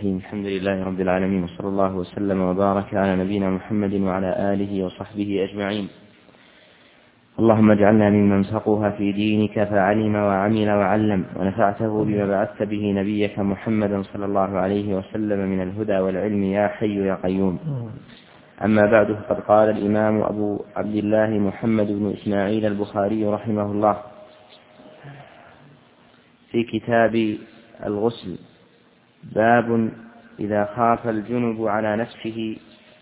الرحيم. الحمد لله رب العالمين، وصلى الله وسلم وبارك على نبينا محمد وعلى آله وصحبه أجمعين. اللهم اجعلنا ممن فقه في دينك فعلم وعمل وعلم، ونفعته بما بعثت به نبيك محمدا صلى الله عليه وسلم من الهدى والعلم يا حي يا قيوم. أما بعد، فقد قال الإمام أبو عبد الله محمد بن إسماعيل البخاري رحمه الله في كتاب الغسل: باب إذا خاف الجنب على نفسه.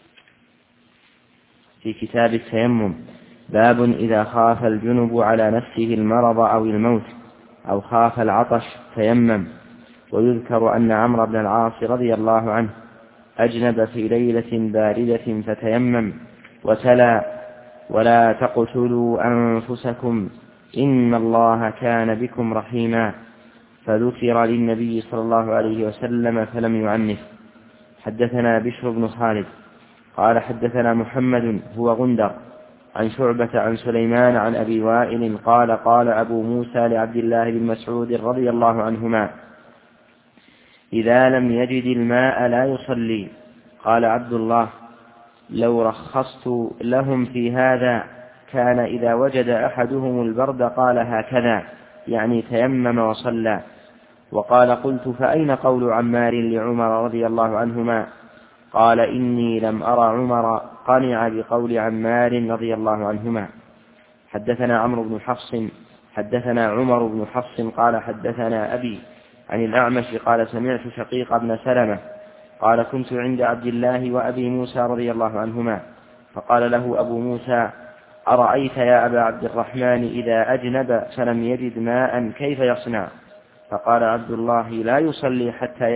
في كتاب التيمم: باب إذا خاف الجنب على نفسه المرض أو الموت أو خاف العطش تيمم. ويذكر أن عمرو بن العاص رضي الله عنه أجنب في ليلة باردة فتيمم وتلا: ولا تقتلوا أنفسكم إن الله كان بكم رحيما. فذكر للنبي صلى الله عليه وسلم فلم يعنف. حدثنا بشر بن خالد قال حدثنا محمد هو غندر عن شعبة عن سليمان عن أبي وائل قال: قال أبو موسى لعبد الله بن مسعود رضي الله عنهما: إذا لم يجد الماء لا يصلي. قال عبد الله: لو رخصت لهم في هذا كان إذا وجد أحدهم البرد قال هكذا، يعني تيمم وصلى. وقال: قلت: فأين قول عمار لعمر رضي الله عنهما؟ قال: إني لم أرى عمر قنع بقول عمار رضي الله عنهما. حدثنا عمرو بن حفص حدثنا عمر بن حفص قال حدثنا أبي عن الأعمش قال: سمعت شقيق بن سلمة قال: كنت عند عبد الله وأبي موسى رضي الله عنهما، فقال له أبو موسى: أرأيت يا أبا عبد الرحمن إذا أجنب فلم يجد ماء كيف يصنع؟ فقال عبد الله: لا يصلي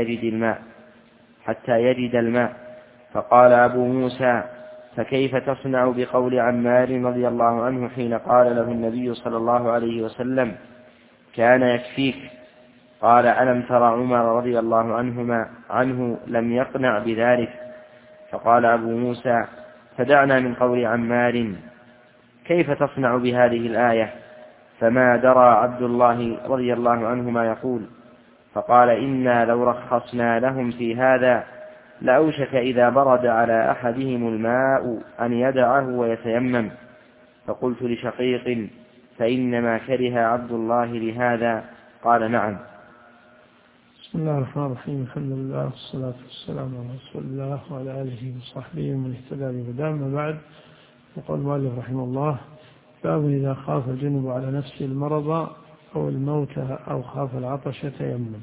حتى يجد الماء. فقال أبو موسى: فكيف تصنع بقول عمار رضي الله عنه حين قال له النبي صلى الله عليه وسلم: كان يكفيك؟ قال: ألم تر عمر رضي الله عنه لم يقنع بذلك؟ فقال أبو موسى: فدعنا من قول عمار، كيف تصنع بهذه الآية؟ فما درى عبد الله رضي الله عنه ما يقول. فقال: إنا لو رخصنا لهم في هذا لأوشك إذا برد على أحدهم الماء أن يدعه ويتيمم. فقلت لشقيق: فإنما كره عبد الله لهذا؟ قال: نعم. بسم الله الرحمن الرحيم. الحمد لله والصلاة والسلام على رسول الله وعلى آله وصحبه ومن اهتدى بهداه. أما بعد، يقول المؤلف رحمه الله: باب إذا خاف الجنب على نفسه المرض أو الموت أو خاف العطش تيمم.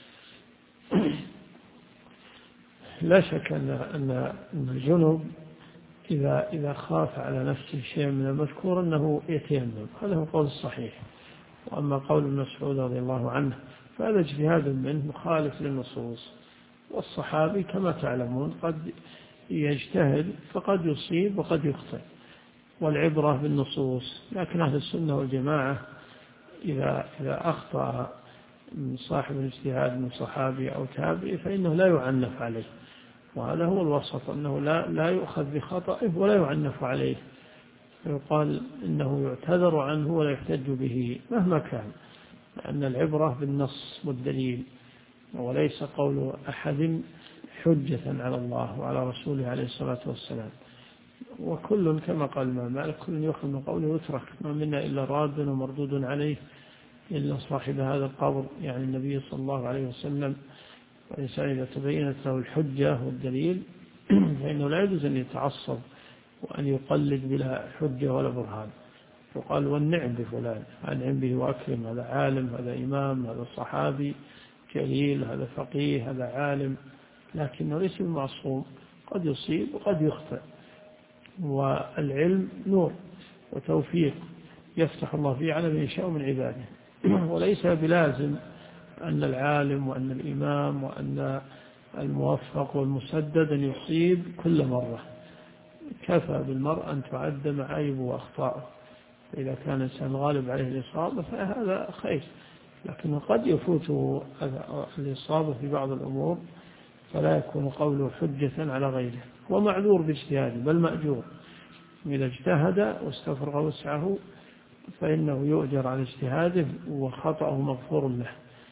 لا شك أن الجنب إذا خاف على نفسه شيء من المذكور أنه يتيمم، هذا هو القول الصحيح. وأما قول ابن مسعود رضي الله عنه فهذا اجتهاد منه مخالف للنصوص، والصحابي كما تعلمون قد يجتهد فقد يصيب وقد يخطئ، والعبرة بالنصوص. لكن أهل السنة والجماعة إذا أخطأ من صاحب الاجتهاد من صحابي أو تابعي فإنه لا يعنف عليه، وهذا هو الوسط، أنه لا يؤخذ بخطئه ولا يعنف عليه، يقال إنه يعتذر عنه ولا يحتج به مهما كان، لأن العبرة بالنص والدليل، وليس قول أحد حجة على الله وعلى رسوله عليه الصلاة والسلام. وكل كما قال الإمام مالك: كل يؤخذ من قوله ويترك، ما منا إلا راد ومردود عليه إلا صاحب هذا القبر، يعني النبي صلى الله عليه وسلم. والإنسان إذا تبينت له الحجة والدليل فإنه لا يجوز أن يتعصب وأن يقلد بلا حجة ولا برهان. يقال: والنعم بفلان، أنعم به وأكرم، هذا عالم، هذا إمام، هذا صحابي جليل، هذا فقيه، هذا عالم، لكنه ليس معصوم، قد يصيب وقد يخطئ. والعلم نور وتوفيق يفتح الله فيه على من يشاء من عباده، وليس بلازم أن العالم وأن الإمام وأن الموفق والمسدد أن يصيب كل مرة. كفى بالمرء أن تعد معايبه وأخطاءه، إذا كان الإنسان غالب عليه الإصابة فهذا خير، لكنه قد يفوته الإصابة في بعض الأمور فلا يكون قوله حجة على غيره، ومعذور باجتهاده بل مأجور. إذا اجتهد واستفرغ وسعه فإنه يؤجر على اجتهاده وخطأه مغفور له.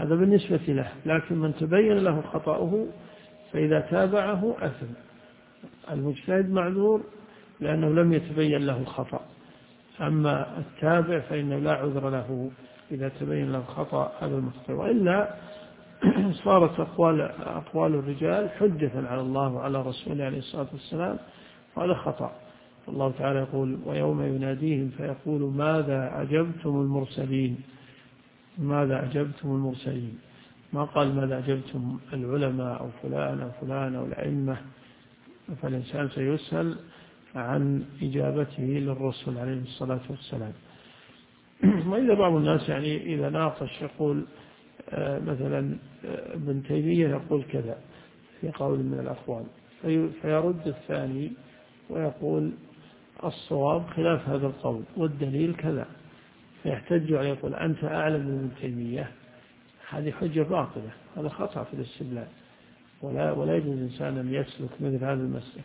هذا بالنسبة له، لكن من تبين له خطأه فإذا تابعه أثم. المجتهد معذور لأنه لم يتبين له الخطأ، أما التابع فإنه لا عذر له إذا تبين له الخطأ هذا المخطئ، وإلا صارت أقوال الرجال حجة على الله وعلى رسوله عليه الصلاة والسلام، وهذا خطأ. الله تعالى يقول: ويوم يناديهم فيقول ماذا أجبتم المرسلين. ماذا أجبتم المرسلين، ما قال ماذا أجبتم العلماء أو فلان أو فلان أو الأئمة، فالإنسان سيسأل عن إجابته للرسل عليه الصلاة والسلام. وإذا بعض الناس يعني إذا ناقش يقول مثلا ابن تيمية يقول كذا في قول من الأقوال، فيرد الثاني ويقول الصواب خلاف هذا القول والدليل كذا، فيحتج عليه يقول أنت أعلم من ابن تيمية. هذه حجة باطلة، هذا خطأ في الاستدلال، ولا يجوز الإنسان أن يسلك مثل هذا المسلك.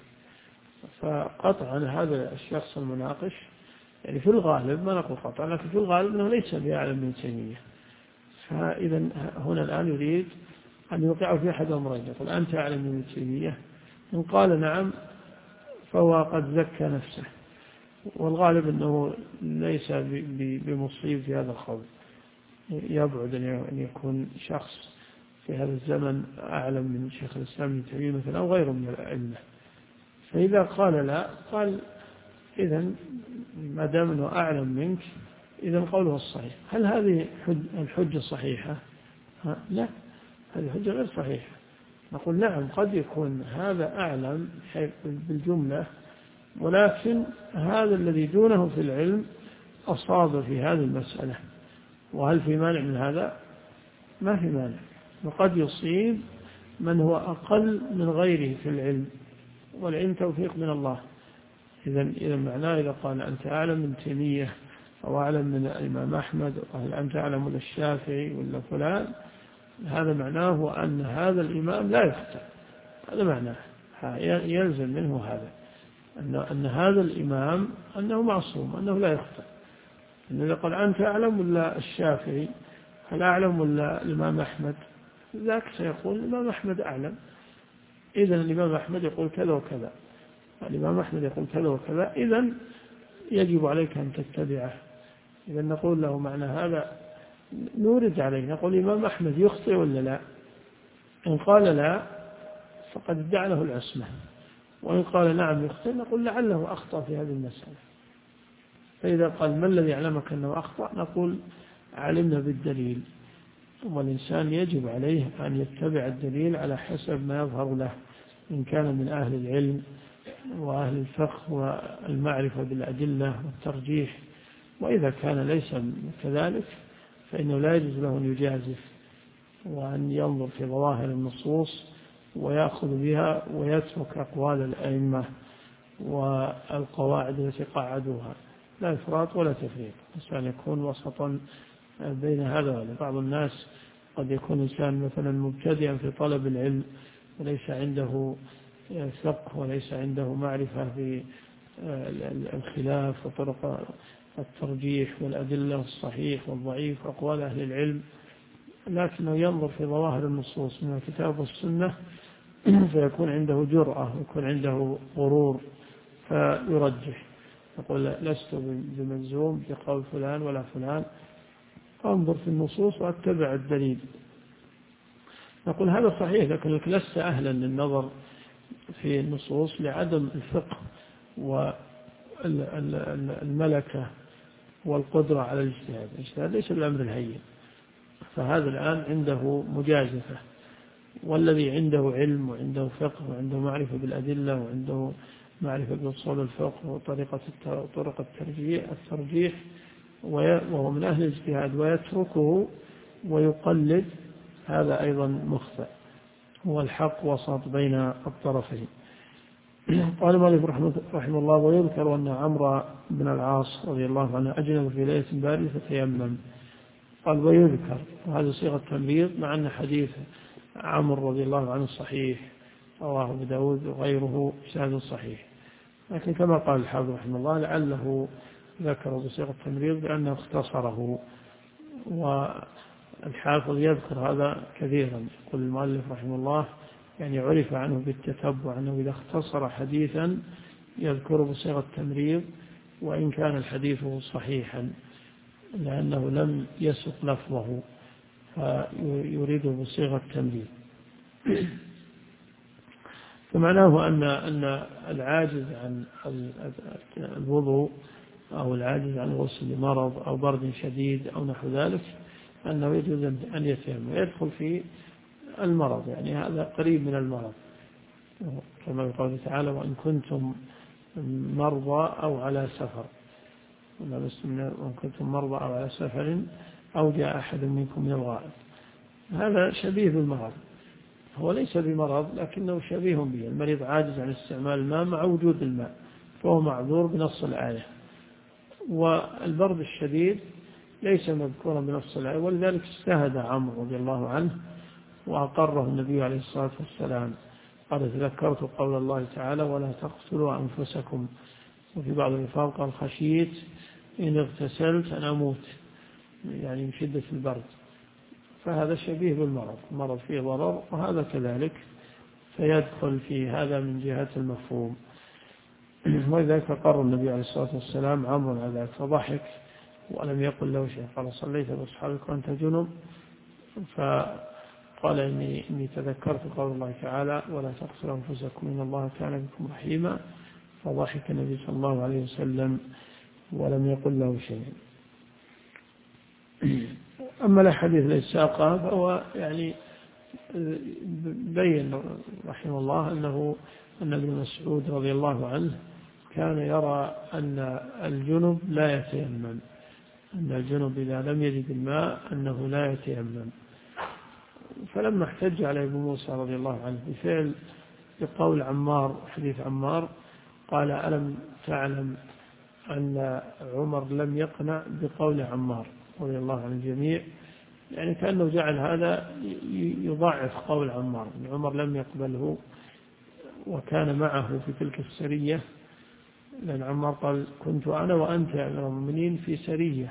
فقطعا هذا الشخص المناقش يعني في الغالب، ما نقول قطعا لكن في الغالب أنه ليس بأعلم من تيمية. فإذا هنا الآن يريد أن يوقعه في أحد أمرين، يقول أنت أعلم من تيمية، إن قال نعم فهو قد زكى نفسه، والغالب أنه ليس بمصيب في هذا القول، يبعد أن يكون شخص في هذا الزمن أعلم من شيخ الإسلام ابن تيمية مثلا أو غيره من الأئمة. فإذا قال لا، قال إذن ما دام أنه أعلم منك إذن قوله الصحيح. هل هذه الحجة صحيحة؟ لا، هذه حجة غير صحيحة. نقول نعم قد يكون هذا أعلم بالجملة، ولكن هذا الذي دونه في العلم أصاب في هذه المسألة، وهل في مانع من هذا؟ ما في مانع. وقد يصيب من هو أقل من غيره في العلم، والعلم توفيق من الله. إذا معناه إذا قال أنت أعلم من تيمية أو أعلم من الإمام أحمد أو أنت أعلم من الشافعي ولا فلان، هذا معناه أن هذا الإمام لا يخطئ. هذا معناه يلزم منه هذا أن هذا الإمام أنه معصوم، أنه لا يخطئ. إذا قال أنت أعلم ولا الشافعي، هل أعلم ولا الإمام أحمد، ذاك سيقول الإمام أحمد أعلم. إذن الإمام أحمد يقول كذا وكذا، الإمام أحمد يقول كذا وكذا، إذن يجب عليك أن تتبعه. إذن نقول له معنى هذا، نورد عليه نقول الإمام أحمد يخطئ ولا لا؟ إن قال لا فقد ادعى له العصمة، وإن قال نعم يخطئ نقول لعله أخطأ في هذه المسألة. فإذا قال ما الذي يعلمك أنه أخطأ، نقول علمنا بالدليل، والإنسان يجب عليه أن يتبع الدليل على حسب ما يظهر له، إن كان من أهل العلم وأهل الفقه والمعرفة بالأدلة والترجيح. وإذا كان ليس كذلك فإنه لا يجوز له أن يجازف وأن ينظر في ظواهر النصوص ويأخذ بها ويترك أقوال الأئمة والقواعد التي قعدوها، لا إفراط ولا تفريط، الإنسان يكون وسطا بين هذا وهذا. بعض الناس قد يكون إنسان مثلا مبتدئا في طلب العلم وليس عنده فقه وليس عنده معرفة في الخلاف وطرق الترجيح والأدلة الصحيح والضعيف وأقوال أهل العلم، لكنه ينظر في ظواهر النصوص من الكتاب والسنة فيكون عنده جرأة ويكون عنده غرور فيرجح، يقول لست بملزوم بقول فلان ولا فلان، أنظر في النصوص وأتبع الدليل. نقول هذا صحيح، لكنك لست أهلا للنظر في النصوص لعدم الفقه والملكة والقدرة على الاجتهاد. الاجتهاد ليس بالأمر الهين، فهذا الآن عنده مجازفة، والذي عنده علم وعنده فقه وعنده معرفة بالأدلة وعنده معرفة بأصول الفقه وطرق الترجيح وهو من أهل الاجتهاد ويتركه ويقلد، هذا أيضا مخطئ. هو الحق وسط بين الطرفين. قال مالك رحمه الله: ويذكر أن عمرو بن العاص رضي الله عنه أجنب في ليلة باردة فتيمم. قال ويذكر، وهذا صيغة تمريض، مع أن حديث عمرو رضي الله عنه صحيح، رواه أبو داود وغيره بسند صحيح، لكن كما قال الحافظ رحمه الله لعله ذكر بصيغة التمريض لأنه اختصره، الحافظ يذكر هذا كثيرا. يقول المؤلف رحمه الله يعني عرف عنه بالتتبع أنه إذا اختصر حديثا يذكره بصيغة التمريض وإن كان الحديث صحيحا لأنه لم يسق لفظه فيريده بصيغة التمريض. فمعناه أن العاجز عن الوضوء أو العاجز عن الغسل لمرض أو برد شديد أو نحو ذلك أنه يجوز أن يتيمم ويدخل في المرض، يعني هذا قريب من المرض كما يقول تعالى وإن كنتم مرضى أو على سفر، وإن كنتم مرضى أو على سفر أو جاء أحد منكم من الغائط. هذا شبيه بالمرض، هو ليس بمرض لكنه شبيه به. المريض عاجز عن استعمال الماء مع وجود الماء فهو معذور بنص الآية، والبرد الشديد ليس مذكورا بنص الآية، ولذلك اجتهد عمرو رضي الله عنه وأقره النبي عليه الصلاة والسلام. قال تذكرت قول الله تعالى ولا تقتلوا أنفسكم، وفي بعض الألفاظ قال خشيت إن اغتسلت أن أموت، يعني من شدة البرد. فهذا شبيه بالمرض، المرض فيه ضرر وهذا كذلك، فيدخل في هذا من جهة المفهوم. ولذلك قرر النبي عليه الصلاة والسلام عمرو على ذلك فضحك ولم يقل له شيء. قال صليت بأصحابك وأنت جنب؟ فقال إني تذكرت قول الله تعالى ولا تقتلوا أنفسكم إن الله كان بكم رحيما، فضحك النبي صلى الله عليه وسلم ولم يقل له شيء. أما الحديث الذي ساقه فهو يعني بين رحمه الله أن ابن مسعود رضي الله عنه كان يرى أن الجنب لا يتيمم، أن الجنب إذا لم يجد الماء أنه لا يتيمم. فلما احتج على ابن موسى رضي الله عنه بفعل بقول عمار، حديث عمار، قال ألم تعلم أن عمر لم يقنع بقول عمار رضي الله عن الجميع، يعني كأنه جعل هذا يضعف قول عمار، أن عمر لم يقبله وكان معه في تلك السرية، لأن عمار قال كنت أنا وأنت يا أمير المؤمنين في سرية،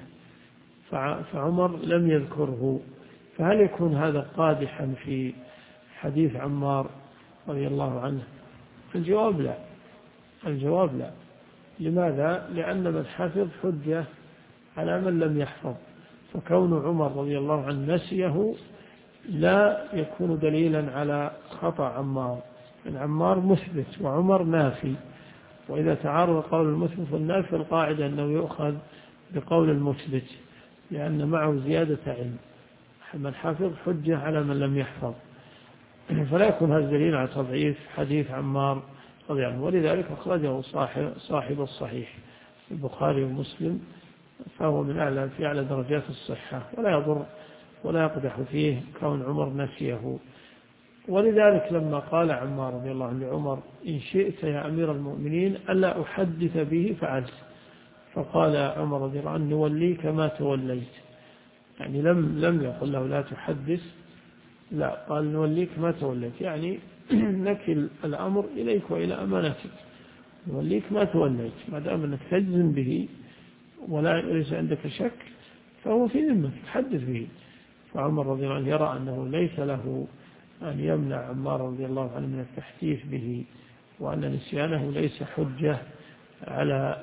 فعمر لم يذكره. فهل يكون هذا قادحا في حديث عمار رضي الله عنه؟ الجواب لا، الجواب لا. لماذا؟ لأن من حفظ حجة على من لم يحفظ، فكون عمر رضي الله عنه نسيه لا يكون دليلا على خطأ عمار، لأن عمار مثبت وعمر نافي، وإذا تعارض قول المثبت والنافي القاعدة أنه يؤخذ بقول المثبت لأن معه زيادة علم. من حفظ حجة على من لم يحفظ، فلا يكون هذا دليل على تضعيف حديث عمار رضي الله عنه. ولذلك أخرجه صاحب الصحيح البخاري ومسلم، فهو من أعلى درجات الصحة، ولا يضر ولا يقدح فيه كون عمر نسيه. ولذلك لما قال عمار رضي الله عنه لعمر إن شئت يا أمير المؤمنين ألا أحدث به فعلت، فقال عمر رضي الله عنه نوليك ما توليت، يعني لم يقل له لا تحدث، لا، قال نوليك ما توليت، يعني نكل الأمر إليك وإلى أمانتك، نوليك ما توليت، ما دام أنك تجزم به ولا ليس عندك شك فهو في ذمتك تحدث به. فعمر رضي الله عنه يرى أنه ليس له أن يمنع عمار رضي الله عنه من التحديث به، وأن نسيانه ليس حجة على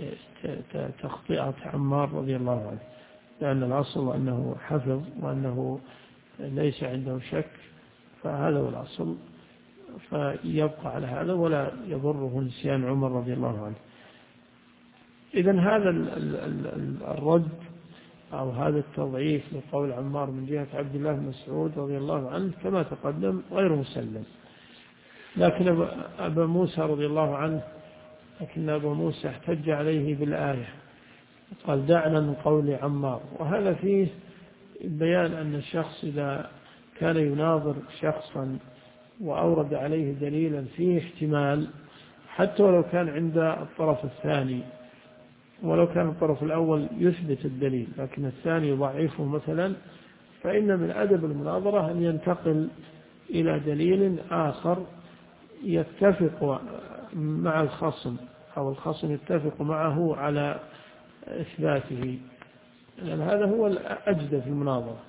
تخطئة عمار رضي الله عنه، لأن الأصل أنه حفظ وأنه ليس عنده شك، فهذا هو الأصل، فيبقى على هذا ولا يضره نسيان عمر رضي الله عنه. إذن هذا الرد أو هذا التضعيف لقول عمار من جهة عبد الله بن مسعود رضي الله عنه كما تقدم غير مسلم. لكن أبا موسى رضي الله عنه أبا موسى احتج عليه بالآية، قال دعنا من قول عمار، وهذا فيه بيان أن الشخص إذا كان يناظر شخصا وأورد عليه دليلا فيه احتمال، حتى ولو كان عند الطرف الثاني، ولو كان الطرف الأول يثبت الدليل لكن الثاني يضعفه مثلا، فإن من أدب المناظرة أن ينتقل إلى دليل آخر يتفق مع الخصم أو الخصم يتفق معه على إثباته، لأن هذا هو الأجدى في المناظرة.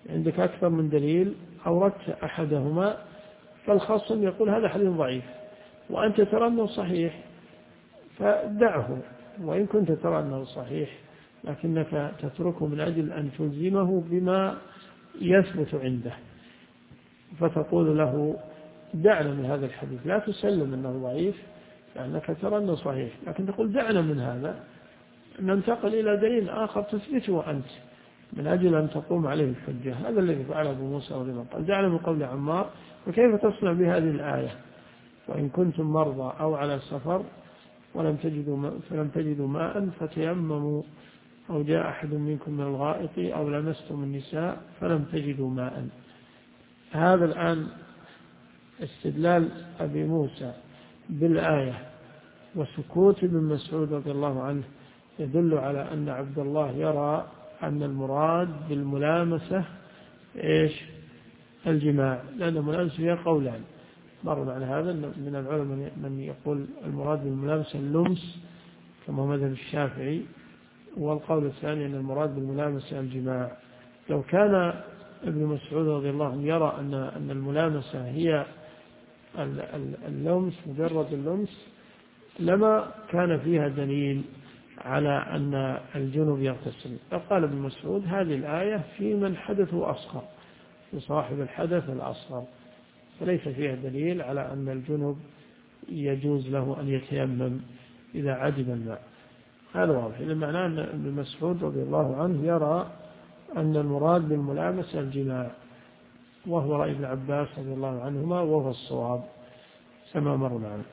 عندك أكثر من دليل أوردت أحدهما، فالخصم يقول هذا حديث ضعيف وأنت ترى أنه صحيح، فدعه، وإن كنت ترى أنه صحيح لكنك تتركه من أجل أن تلزمه بما يثبت عنده، فتقول له دعنا من هذا الحديث، لا تسلم أنه ضعيف لأنك ترى أنه صحيح، لكن تقول دعنا من هذا، ننتقل إلى دليل آخر تثبته أنت من أجل أن تقوم عليه الحجة. هذا الذي فعله أبو موسى رضي الله عنه، قال دعنا من قول عمار، وكيف تصنع بهذه الآية وإن كنتم مرضى أو على سفر فلم تجدوا ماء فتيمموا، أو جاء أحد منكم من الغائط أو لمستم النساء فلم تجدوا ماء. هذا الآن استدلال أبي موسى بالآية وسكوت ابن مسعود رضي الله عنه يدل على أن عبد الله يرى أن المراد بالملامسة إيش؟ الجماع، لأن الملامسة هي قولان، مر عن هذا من العلماء من يقول المراد بالملامسة اللمس كما مذهب الشافعي، والقول الثاني أن المراد بالملامسة الجماع. لو كان ابن مسعود رضي الله عنه يرى أن الملامسة هي اللمس، مجرد اللمس، لما كان فيها دليل على أن الجنب يغتسل. فقال ابن مسعود هذه الآية في من حدثه أصغر، في صاحب الحدث الأصغر، فليس فيها دليل على أن الجنب يجوز له أن يتيمم إذا عدم الماء. هذا واضح. إذا معناه أن ابن مسعود رضي الله عنه يرى أن المراد بالملامسة الجماع، وهو رأي ابن عباس رضي الله عنهما، وهو الصواب كما مر معنا.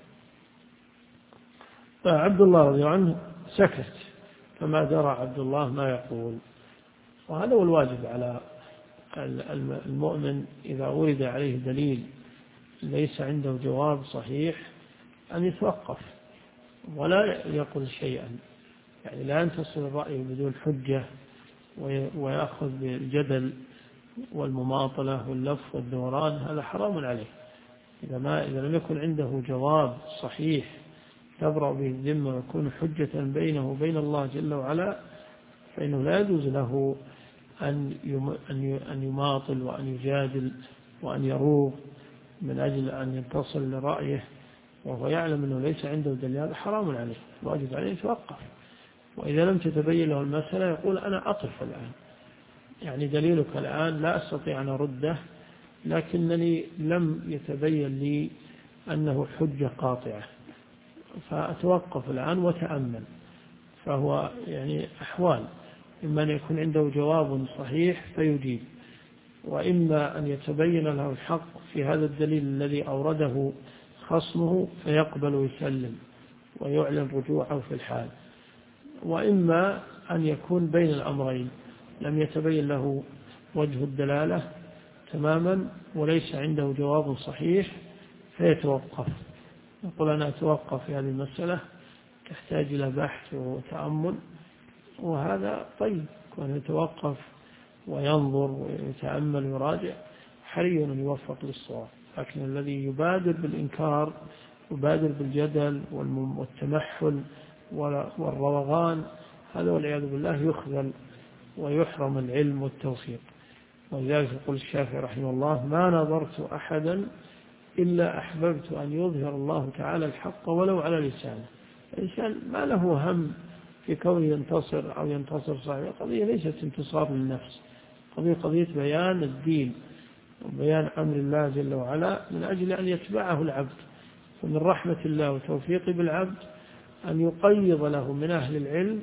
فعبد الله رضي الله عنه سكت، فما درى عبد الله ما يقول. وهذا هو الواجب على المؤمن إذا ورد عليه دليل ليس عنده جواب صحيح أن يتوقف ولا يقول شيئا، يعني لا ينتصر الرأي بدون حجة ويأخذ بالجدل والمماطلة واللف والدوران، هذا حرام عليه. إذا لم يكن عنده جواب صحيح تبرأ به الذمة ويكون حجة بينه وبين الله جل وعلا، فإنه لا يجوز له أن يماطل وأن يجادل وأن يروغ من أجل أن ينتصر لرأيه وهو يعلم أنه ليس عنده دليل. هذا حرام عليه، واجب عليه يتوقف. وإذا لم تتبين له المسألة يقول أنا أقف الآن، يعني دليلك الآن لا أستطيع أن أرده، لكنني لم يتبين لي أنه حجة قاطعة، فأتوقف الآن وتأمل. فهو يعني أحوال، إما أن يكون عنده جواب صحيح فيجيب، وإما أن يتبين له الحق في هذا الدليل الذي أورده خصمه فيقبل ويسلم ويعلن رجوعه في الحال، وإما أن يكون بين الأمرين، لم يتبين له وجه الدلالة تماما وليس عنده جواب صحيح فيتوقف، يقول أنا أتوقف في هذه المسألة تحتاج إلى بحث وتأمل، وهذا طيب، كون يتوقف وينظر ويتأمل ويراجع حري أن يوفق للصواب. لكن الذي يبادر بالإنكار يبادر بالجدل والتمحل والروغان، هذا والعياذ بالله يخذل ويحرم العلم والتوفيق. ولذلك يقول الشافعي رحمه الله ما نظرت أحدا إلا أحببت أن يظهر الله تعالى الحق ولو على لسانه. الإنسان ما له هم في كونه ينتصر أو ينتصر صحيح، قضية ليست انتصار للنفس، قضية بيان الدين وبيان أمر الله جل وعلا من أجل أن يتبعه العبد. ومن رحمة الله وتوفيقه بالعبد أن يقيض له من أهل العلم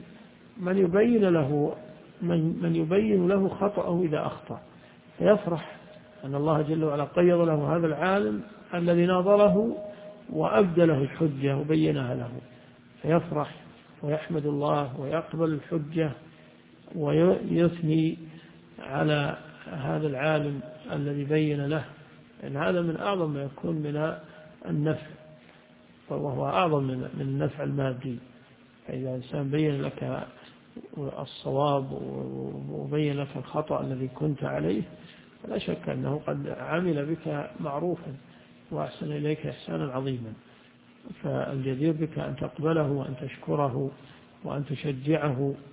من يبين له خطأه إذا أخطأ، فيفرح أن الله جل وعلا قيض له هذا العالم الذي ناظره وأبدى له الحجة وبينها له، فيفرح ويحمد الله ويقبل الحجة ويثني على هذا العالم الذي بين له، لأن هذا من أعظم ما يكون من النفع، وهو أعظم من النفع المادي. فإذا إنسان بين لك الصواب وبين لك الخطأ الذي كنت عليه فلا شك أنه قد عمل بك معروفا وأحسن إليك إحسانا عظيما، فالجدير بك أن تقبله وأن تشكره وأن تشجعه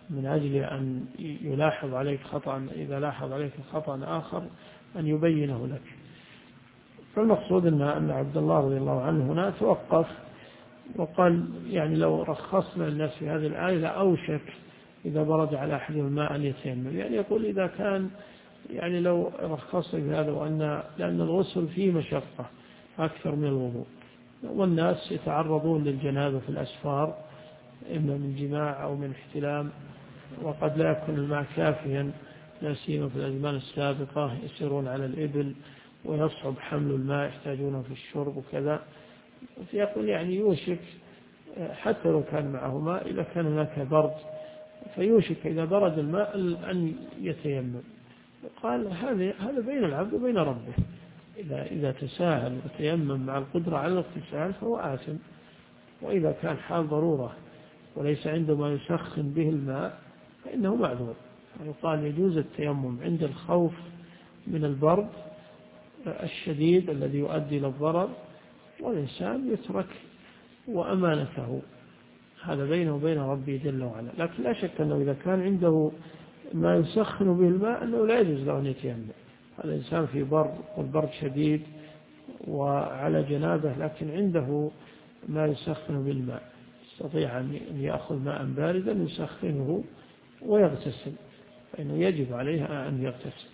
من أجل أن يلاحظ عليك خطأ، إذا لاحظ عليك خطأ آخر أن يبينه لك. فالمقصود أن عبد الله رضي الله عنه هنا توقف وقال يعني لو رخصنا الناس في هذه الآية لأوشك إذا برد على أحد الماء أن يتيمم. يعني يقول إذا كان يعني لو رخصنا بهذا لأن الغسل فيه مشقة أكثر من الوضوء، والناس يتعرضون للجنابة في الأسفار إما من جماع أو من احتلام، وقد لا يكون الماء كافيا، لا سيما في الأزمان السابقة يسيرون على الإبل ويصعب حمل الماء، يحتاجونه في الشرب وكذا. فيقول يعني يوشك حتى لو كان معه ماء إذا كان هناك برد فيوشك إذا برد الماء أن يتيمم. قال هذا بين العبد وبين ربه، إذا تساهل وتيمم مع القدرة على الاغتسال فهو آثم، وإذا كان حال ضرورة وليس عنده ما يسخن به الماء فإنه معذور. يقال يجوز التيمم عند الخوف من البرد الشديد الذي يؤدي إلى الضرر، والإنسان يترك وأمانته، هذا بينه وبين ربه جل وعلا. لكن لا شك أنه إذا كان عنده ما يسخن به الماء أنه لا يجوز له أن يتيمم. هذا إنسان في برد والبرد شديد وعلى جنابه لكن عنده ما يسخن بالماء، يستطيع أن يأخذ ماء باردا يسخنه ويغتسل، فإنه يجب عليه أن يغتسل.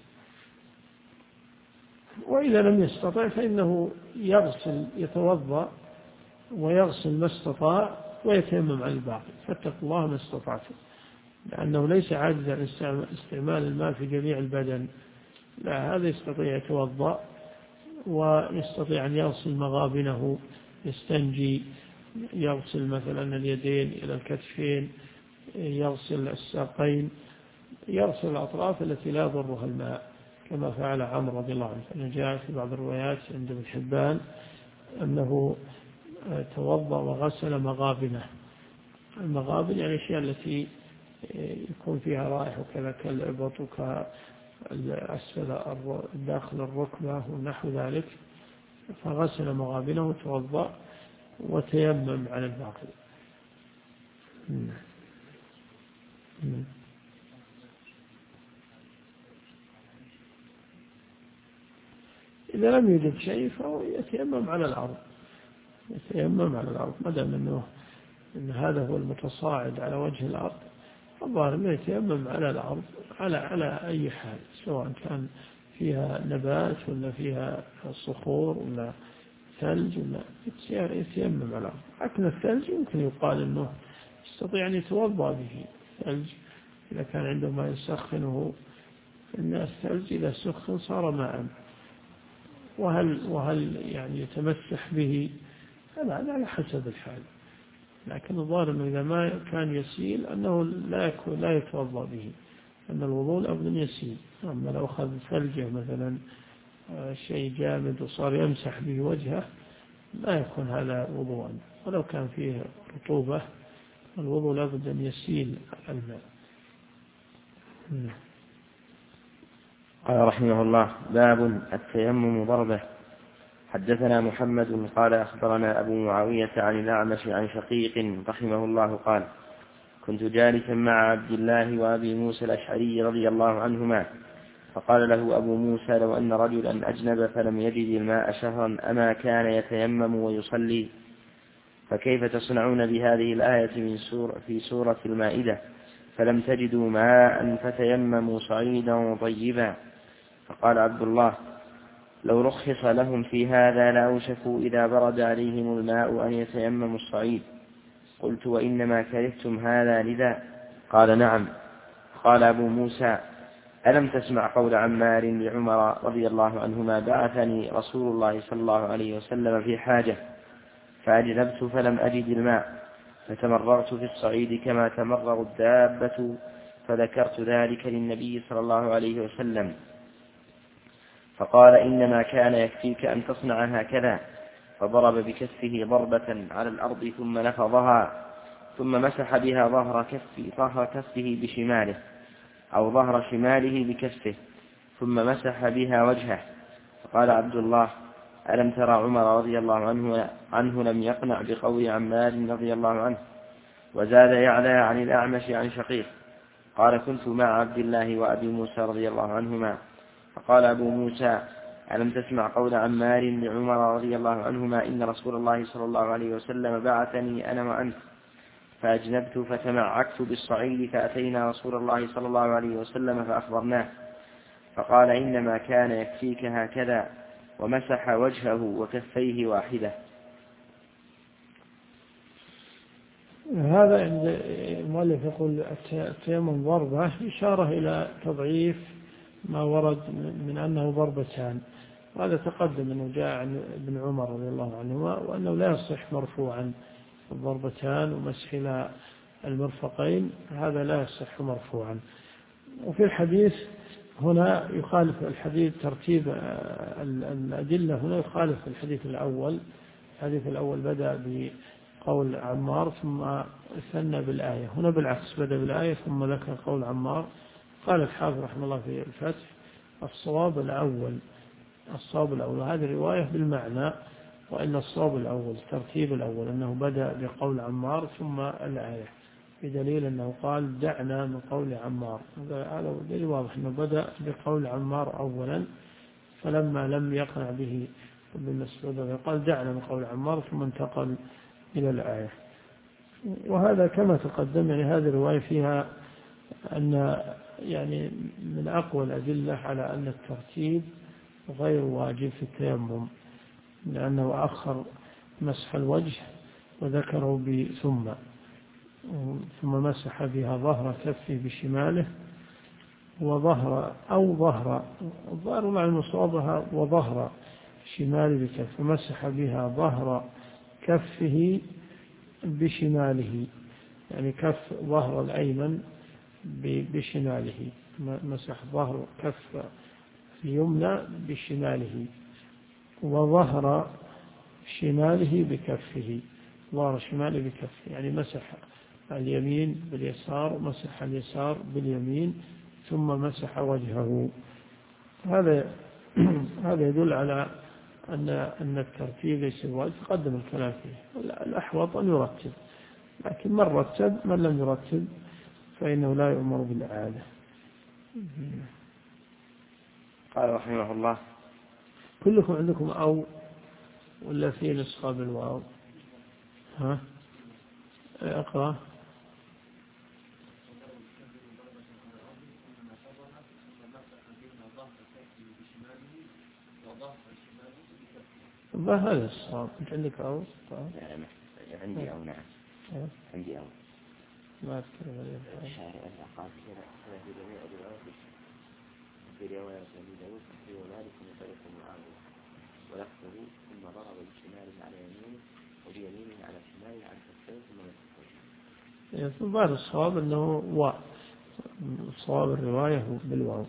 وإذا لم يستطع فإنه يتوضأ ويغسل ما استطاع ويتيمم عن الباقي، فاتقوا الله ما استطعتم، لأنه ليس عاجزا عن استعمال الماء في جميع البدن، لا، هذا يستطيع يتوضأ ويستطيع أن يغسل مغابنه، يستنجي، يغسل مثلا اليدين إلى الكتفين، يغسل الساقين، يغسل الأطراف التي لا يضرها الماء كما فعل عمرو رضي الله عنه. فإن جاء في بعض الروايات عند ابن حبان أنه توضأ وغسل مغابنه. المغابن يعني الأشياء التي يكون فيها رائحة وكذا كالإبط وكالأسفل داخل الركبة ونحو ذلك، فغسل مغابنه وتوضأ وتيمم على الباقي. إذا لم يوجد شيء فهو يتيمم على الأرض، ما دام أن هذا هو المتصاعد على وجه الأرض، الظاهر أنه يتيمم على الأرض على أي حال، سواء كان فيها نبات ولا فيها صخور ولا ثلج، ولا يتيمم على الأرض. لكن الثلج يمكن يقال أنه يستطيع أن يتوضأ به، الثلج إذا كان عنده ما يسخنه، فإن الثلج إذا سخن صار ماء، وهل يعني يتمسح به؟ هذا على حسب الحال، لكن الظاهر أنه إذا ما كان يسيل أنه لا يتوضأ به، أن الوضوء لابد يسيل. أما لو أخذ ثلجه مثلا شيء جامد وصار يمسح به وجهه لا يكون هذا وضوءا، ولو كان فيه رطوبة الوضوء لابد أن يسيل الماء. قال رحمه الله: باب التيمم ضربه. حدثنا محمد قال أخبرنا أبو معاوية عن الأعمش عن شقيق رحمه الله قال: كنت جالسا مع عبد الله وأبي موسى الأشعري رضي الله عنهما، فقال له أبو موسى: لو أن رجلا أجنب فلم يجد الماء شهرا أما كان يتيمم ويصلي؟ فكيف تصنعون بهذه الآية في سورة المائدة: فلم تجدوا ماء فتيمموا صعيدا طيبا؟ فقال عبد الله: لو رخص لهم في هذا لأوشكوا إذا برد عليهم الماء أن يتيمموا الصعيد. قلت: وإنما كرهتم هذا لذا؟ قال: نعم. قال أبو موسى: ألم تسمع قول عمار لعمر رضي الله عنهما: بعثني رسول الله صلى الله عليه وسلم في حاجة فأجنبت فلم أجد الماء فتمرغت في الصعيد كما تمرغ الدابة، فذكرت ذلك للنبي صلى الله عليه وسلم، فقال: إنما كان يكفيك أن تصنع هكذا. فضرب بكفه ضربة على الأرض ثم نفضها، ثم مسح بها ظهر كفه بشماله، أو ظهر شماله بكفه، ثم مسح بها وجهه. فقال عبد الله: ألم ترى عمر رضي الله عنه لم يقنع بقول عمار رضي الله عنه؟ وزاد يعلى عن الأعمش عن شقيق: قال كنت مع عبد الله وأبي موسى رضي الله عنهما فقال أبو موسى ألم تسمع قول عمار لعمر رضي الله عنهما إن رسول الله صلى الله عليه وسلم بعثني أنا وأنت فأجنبت فتمعكت بالصعيد فأتينا رسول الله صلى الله عليه وسلم فأخبرناه فقال إنما كان يكفيك هكذا ومسح وجهه وكفيه واحدة. هذا عند المؤلف يقول التيمم ضربة إشارة إلى تضعيف ما ورد من أنه ضربتان، وهذا تقدم أنه جاء عن ابن عمر رضي الله عنهما وأنه لا يصح مرفوعا الضربتان ومسح إلى المرفقين، هذا لا يصح مرفوعا. وفي الحديث هنا يخالف الحديث ترتيب الأدلة، هنا يخالف الحديث الأول. الحديث الأول بدأ بقول عمار ثم ثنى بالآية، هنا بالعكس بدأ بالآية ثم ذكر قول عمار. قال الحافظ رحمه الله في الفتح الصواب الأول، هذه الرواية بالمعنى، وإن الصواب الأول ترتيب الأول أنه بدأ بقول عمار ثم الآية، بدليل أنه قال دعنا من قول عمار، هذا دليل واضح أنه بدأ بقول عمار أولا، فلما لم يقنع به ابن مسعود قال دعنا من قول عمار ثم انتقل إلى الآية. وهذا كما تقدم يعني هذه الرواية فيها أن يعني من أقوى الأدلة على أن الترتيب غير واجب في التيمم، لأنه أخر مسح الوجه وذكره ثم مسح بها ظهر كفه بشماله وظهر أو ظهر مع المصابها وظهر شماله بكفه، فمسح بها ظهر كفه بشماله، يعني كف ظهر الأيمن بشماله، مسح ظهر كف اليمنى بشماله وظهر شماله بكفه، ظهر شماله بكفه، يعني مسح اليمين باليسار ومسح اليسار باليمين ثم مسح وجهه. هذا يدل على أن الترتيب ليس واجب، تقدم الكلام فيه. الأحوط أن يرتب، لكن من لم يرتب فإنه لا يؤمر بالإعادة. قال رحمه الله كلكم عندكم أو ولا في نسخة بالواو؟ ها أقرأ. هذا الصواب. أنت عندك أو؟ عندي أو، نعم عندي أو. ما أذكر الشارع قال في جميع الروايات في رواية أبي داود في ذلك من طريق معاوية ولفظه ثم ضرب بشماله على يمينه وبيمينه على شماله عن كفيه ثم مسح. ثم بعد الصواب أنه صواب الرواية بالواو.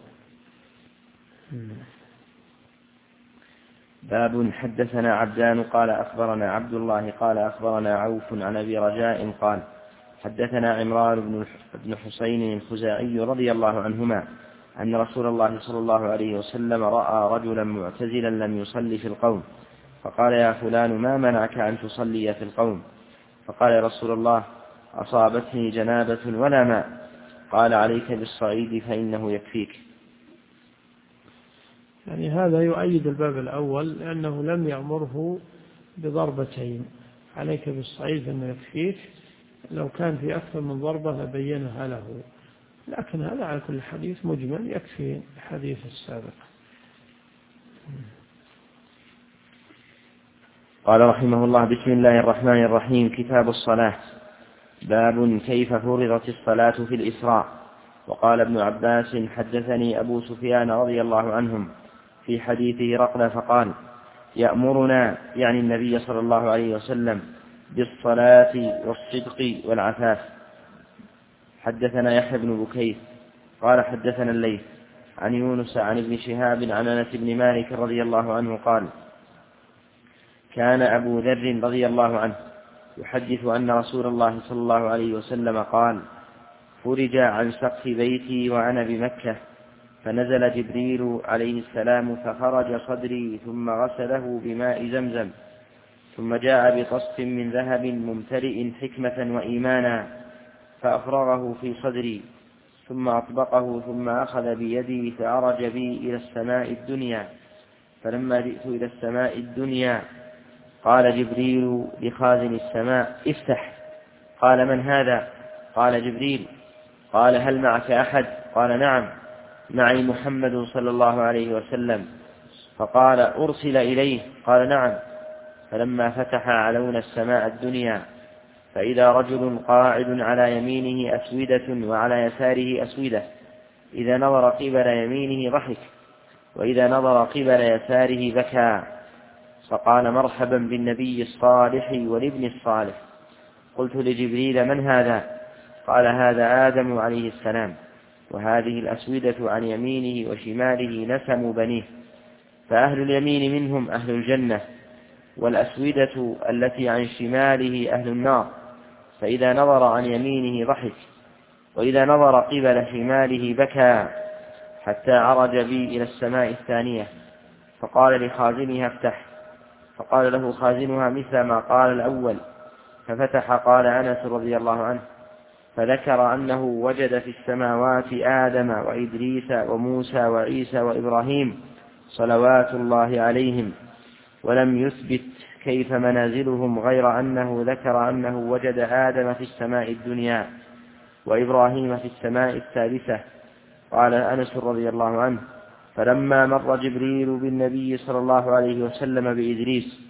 باب حدثنا عبدان قال أخبرنا عبد الله قال أخبرنا عوف عن أبي رجاء قال حدثنا عمران بن حسين الخزاعي رضي الله عنهما أن رسول الله صلى الله عليه وسلم رأى رجلا معتزلا لم يصلي في القوم فقال يا فلان ما منعك أن تصلي في القوم؟ فقال يا رسول الله أصابتني جنابة ولا ماء. قال عليك بالصعيد فإنه يكفيك. يعني هذا يؤيد الباب الأول لأنه لم يأمره بضربتين، عليك بالصعيد فإنه يكفيك، لو كان في أكثر من ضربة لبينها له، لكن هذا على كل حديث مجمل يكفي الحديث السابق. قال رحمه الله بسم الله الرحمن الرحيم. كتاب الصلاة. باب كيف فرضت الصلاة في الإسراء. وقال ابن عباس حدثني أبو سفيان رضي الله عنهم في حديثه رقل فقال يأمرنا يعني النبي صلى الله عليه وسلم بالصلاة والصدق والعفاف. حدثنا يحيى بن بكير قال حدثنا الليث عن يونس عن ابن شهاب عن أنس بن مالك رضي الله عنه قال كان أبو ذر رضي الله عنه يحدث أن رسول الله صلى الله عليه وسلم قال فرج عن سقف بيتي وأنا بمكة فنزل جبريل عليه السلام فخرج صدري ثم غسله بماء زمزم ثم جاء بطست من ذهب ممتلئ حكمة وإيمانا فأفرغه في صدري ثم أطبقه ثم أخذ بيدي فأرج بي إلى السماء الدنيا. فلما جئت إلى السماء الدنيا قال جبريل لخازن السماء افتح. قال من هذا؟ قال جبريل. قال هل معك أحد؟ قال نعم معي محمد صلى الله عليه وسلم. فقال أرسل إليه؟ قال نعم. فلما فتح علون السماء الدنيا فإذا رجل قاعد على يمينه أسودة وعلى يساره أسودة، إذا نظر قبل يمينه ضحك وإذا نظر قبل يساره بكى. فقال مرحبا بالنبي الصالح والابن الصالح. قلت لجبريل من هذا؟ قال هذا آدم عليه السلام، وهذه الأسودة عن يمينه وشماله نسم بنيه، فأهل اليمين منهم أهل الجنة، والأسودة التي عن شماله أهل النار. فإذا نظر عن يمينه ضحك وإذا نظر قبل شماله بكى، حتى عرج بي إلى السماء الثانية. فقال لخازنها افتح. فقال له خازنها مثل ما قال الأول، ففتح. قال أنس رضي الله عنه فذكر أنه وجد في السماوات آدم وإدريس وموسى وعيسى وإبراهيم صلوات الله عليهم، ولم يثبت كيف منازلهم، غير أنه ذكر أنه وجد آدم في السماء الدنيا وإبراهيم في السماء الثالثة. قال أنس رضي الله عنه فلما مر جبريل بالنبي صلى الله عليه وسلم بإدريس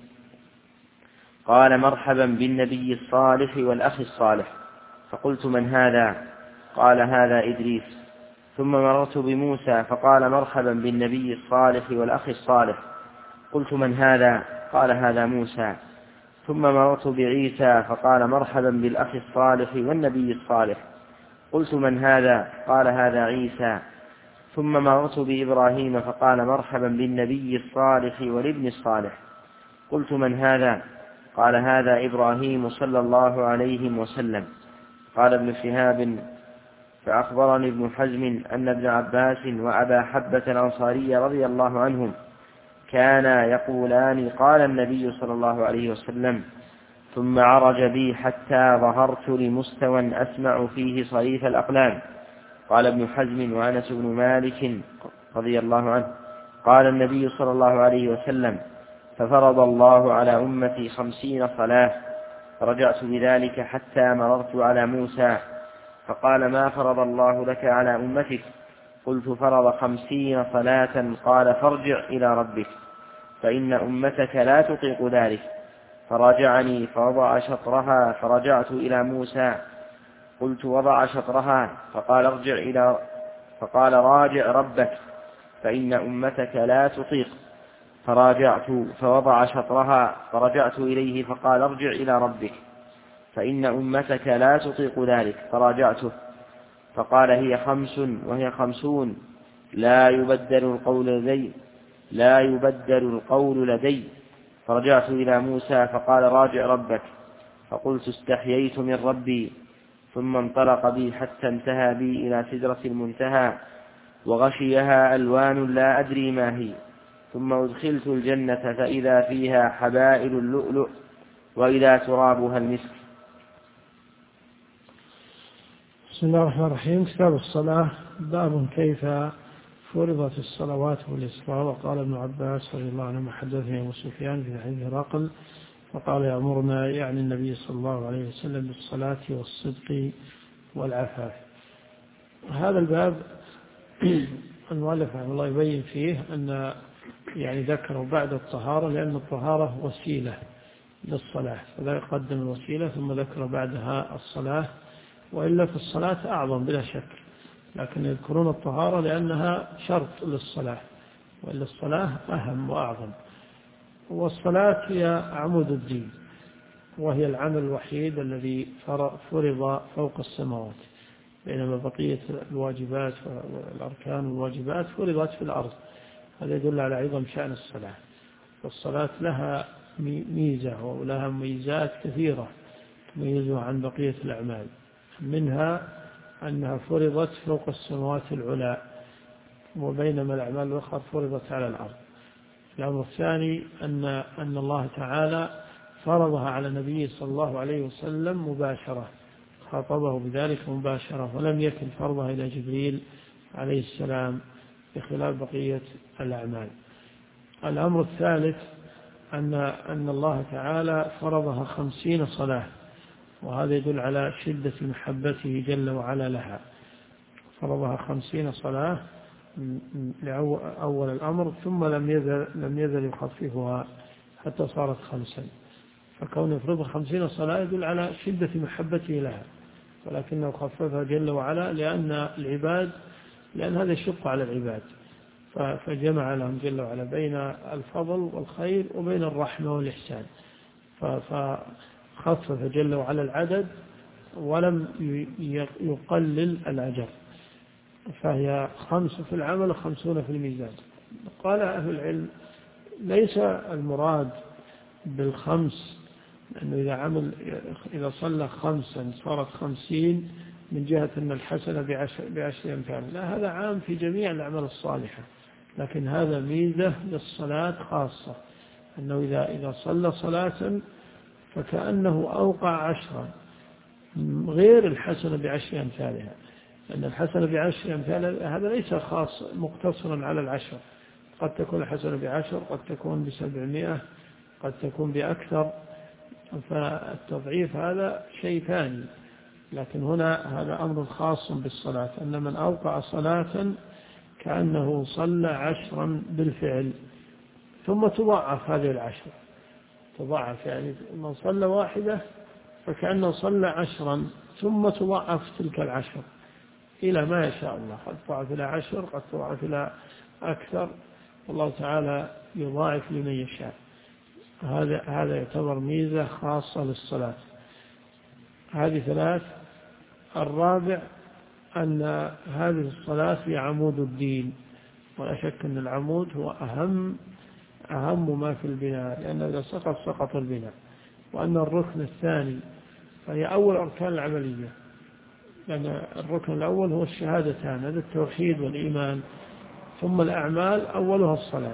قال مرحبا بالنبي الصالح والأخ الصالح. فقلت من هذا؟ قال هذا إدريس. ثم مررت بموسى فقال مرحبا بالنبي الصالح والأخ الصالح. قلت من هذا؟ قال هذا موسى. ثم مررت بعيسى فقال مرحبا بالأخ الصالح والنبي الصالح. قلت من هذا؟ قال هذا عيسى. ثم مررت بإبراهيم فقال مرحبا بالنبي الصالح والابن الصالح. قلت من هذا؟ قال هذا إبراهيم صلى الله عليه وسلم. قال ابن شهاب فأخبرني ابن حزم أن ابن عباس وأبا حبة الأنصاري رضي الله عنهم كانا يقولان قال النبي صلى الله عليه وسلم ثم عرج بي حتى ظهرت لمستوى أسمع فيه صريف الأقلام. قال ابن حزم وأنس بن مالك رضي الله عنه قال النبي صلى الله عليه وسلم ففرض الله على أمتي 50 صلاة، فرجعت بذلك حتى مررت على موسى فقال ما فرض الله لك على أمتك؟ قلت فرض 50 صلاة. قال فارجع إلى ربك فإن أمتك لا تطيق ذلك. فراجعني فوضع شطرها فرجعت إلى موسى. قلت وضع شطرها؟ فقال راجع ربك فإن أمتك لا تطيق. فراجعت فوضع شطرها فرجعت إليه فقال ارجع إلى ربك فإن أمتك لا تطيق ذلك. فراجعته فقال هي 5 وهي 50 لا يبدل القول لدي. فرجعت إلى موسى فقال راجع ربك. فقلت استحييت من ربي. ثم انطلق بي حتى انتهى بي إلى سدرة المنتهى وغشيها ألوان لا أدري ما هي. ثم أدخلت الجنة فإذا فيها حبائل اللؤلؤ وإذا ترابها المسك. بسم الله الرحمن الرحيم. كتاب الصلاة. باب كيف فرضت الصلوات والإسراء. وقال ابن عباس رضي الله عنه حدثني أبو سفيان في حديث هرقل فقال يأمرنا يعني النبي صلى الله عليه وسلم بالصلاة والصدق والعفاف. هذا الباب المؤلف رحمه الله يبين فيه أن يعني ذكروا بعد الطهارة لأن الطهارة وسيلة للصلاة، فلا يقدم الوسيلة ثم ذكر بعدها الصلاة، وإلا في الصلاة أعظم بلا شك، لكن يذكرون الطهارة لأنها شرط للصلاة، وإلا الصلاة أهم وأعظم. والصلاة هي عمود الدين، وهي العمل الوحيد الذي فرض فوق السماوات، بينما بقية الواجبات والأركان والواجبات فرضت في الأرض. هذا يدل على عظم شأن الصلاة. والصلاة لها ميزة ولها ميزات كثيرة تميزها عن بقية الأعمال، منها أنها فرضت فوق السماوات العلى، وبينما الأعمال الأخرى فرضت على الأرض. الأمر الثاني أن الله تعالى فرضها على النبي صلى الله عليه وسلم مباشرة خاطبه بذلك مباشرة ولم يكن فرضها إلى جبريل عليه السلام بخلاف بقية الأعمال. الأمر الثالث أن الله تعالى فرضها 50 صلاة، وهذا يدل على شدة محبته جل وعلا لها. فرضها 50 صلاة لأول الأمر، ثم لم يزل يخففها حتى صارت 5. فكون يفرضها 50 صلاة يدل على شدة محبته لها، ولكنه خففها جل وعلا لأن هذا يشق على العباد، فجمع لهم جل وعلا بين الفضل والخير وبين الرحمة والإحسان، فخفف جل وعلا العدد ولم يقلل الأجر، فهي 5 في العمل و50 في الميزان. قال أهل العلم ليس المراد بالخمس أنه إذا صلى 5 صارت 50 من جهة أن الحسنة بعشر أمثال، لا، هذا عام في جميع الأعمال الصالحة، لكن هذا ميزة للصلاة خاصة، أنه إذا صلى صلاة فكأنه أوقع 10 غير الحسنة بعشر أمثالها، لأن الحسنة بعشر أمثالها هذا ليس خاص مقتصرا على 10، قد تكون الحسنة ب10، قد تكون ب700، قد تكون بأكثر، فالتضعيف هذا شيء ثاني. لكن هنا هذا أمر خاص بالصلاة، أن من أوقع صلاة كأنه صلى 10 بالفعل، ثم تضاعف هذه 10، تضاعف، يعني من صلى 1 فكأنه صلى 10 ثم تضاعف تلك 10 إلى ما يشاء الله، قد تضاعف إلى 10، قد تضاعف إلى أكثر، والله تعالى يضاعف لمن يشاء. هذا يعتبر ميزة خاصة للصلاة. هذه 3. الرابع أن هذه الصلاة هي عمود الدين، ولا شك أن العمود هو أهم ما في البناء، لأنه إذا سقط البناء. وأن الركن الثاني فهي أول أركان العملية، لأن الركن الأول هو الشهادتان، هذا التوحيد والإيمان، ثم الأعمال أولها الصلاة.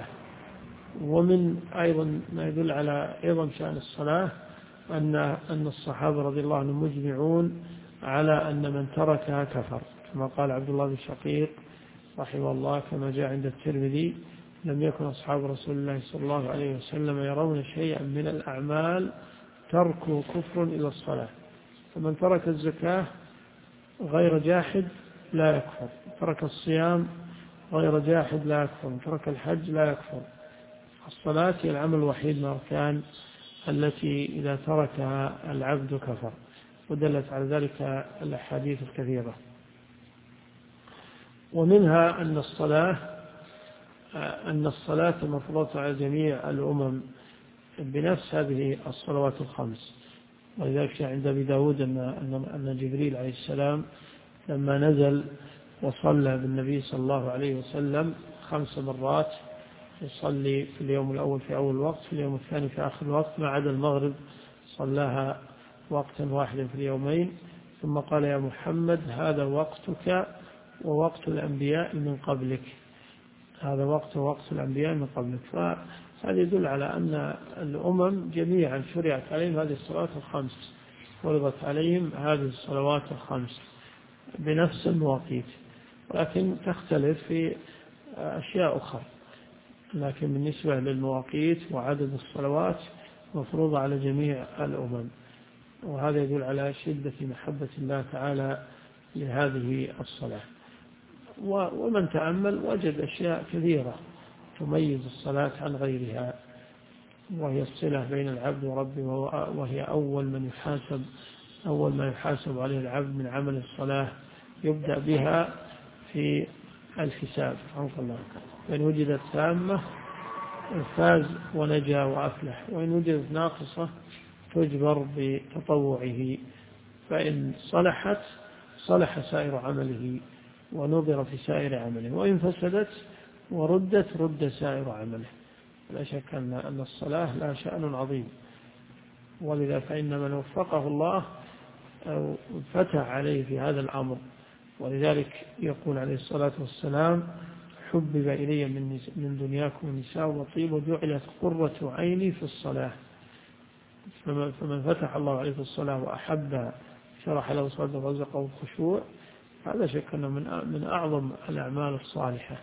ومن أيضا ما يدل على عظم شأن الصلاة أن الصحابة رضي الله عنهم مجمعون على أن من تركها كفر، كما قال عبد الله بن شقيق رحمه الله كما جاء عند الترمذي: لم يكن أصحاب رسول الله صلى الله عليه وسلم يرون شيئا من الأعمال ترك كفر إلى الصلاة. فمن ترك الزكاة غير جاحد لا يكفر، ترك الصيام غير جاحد لا يكفر، ترك الحج لا يكفر. الصلاة هي العمل الوحيد من الأركان التي إذا تركها العبد كفر، ودلت على ذلك الأحاديث الكثيرة. ومنها أن الصلاة مفروضة على جميع الأمم بنفس هذه الصلوات الخمس. ولذلك عند أبي داود أن جبريل عليه السلام لما نزل وصلى بالنبي صلى الله عليه وسلم 5 مرات، يصلي في اليوم الأول في أول وقت، في اليوم الثاني في آخر وقت، ما عدا المغرب صلاها وقتا واحدا في اليومين، ثم قال: يا محمد هذا وقتك ووقت الأنبياء من قبلك، هذا وقت الأنبياء من قبلك. فهذا يدل على أن الأمم جميعا شرعت عليهم هذه الصلوات الخمس، فرضت عليهم هذه الصلوات الخمس بنفس المواقيت، ولكن تختلف في أشياء أخرى، لكن بالنسبة للمواقيت وعدد الصلوات مفروضة على جميع الأمم. وهذا يدل على شدة محبة الله تعالى لهذه الصلاة. ومن تأمل وجد أشياء كثيرة تميز الصلاة عن غيرها، وهي الصلة بين العبد وربه، وهي أول ما يحاسب عليه العبد من عمل الصلاة، يبدأ بها في الحساب رحمه الله. وإن وجدت تامة فاز ونجا وأفلح، وإن وجدت ناقصة تجبر بتطوعه، فإن صلحت صلح سائر عمله ونظر في سائر عمله، وإن فسدت رد سائر عمله. لا شك أن الصلاة لا شأن عظيم، ولذا فإن من وفقه الله فتح عليه في هذا الأمر. ولذلك يقول عليه الصلاة والسلام: حبب إلي من دنياكم النساء وطيب وجعلت قرة عيني في الصلاة. فمن فتح الله عليه في الصلاة وأحب شرح له صدره ورزقه الخشوع، هذا شك أنه من أعظم الأعمال الصالحة.